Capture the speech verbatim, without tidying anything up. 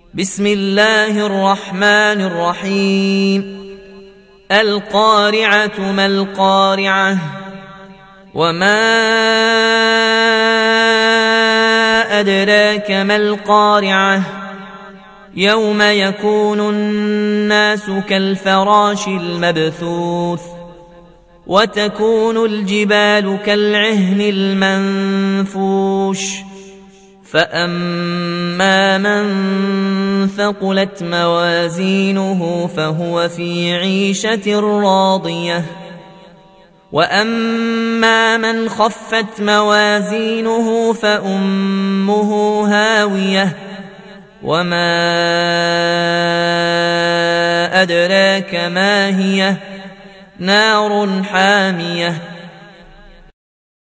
بسم الله الرحمن الرحيم القارعة ما القارعة وما أدراك ما القارعة يوم يكون الناس كالفراش المبثوث وتكون الجبال كالعهن المنفوش فأما من ثقلت موازينه فهو في عيشة راضية وأما من خفت موازينه فأمه هاوية وما أدراك ما هي نار حامية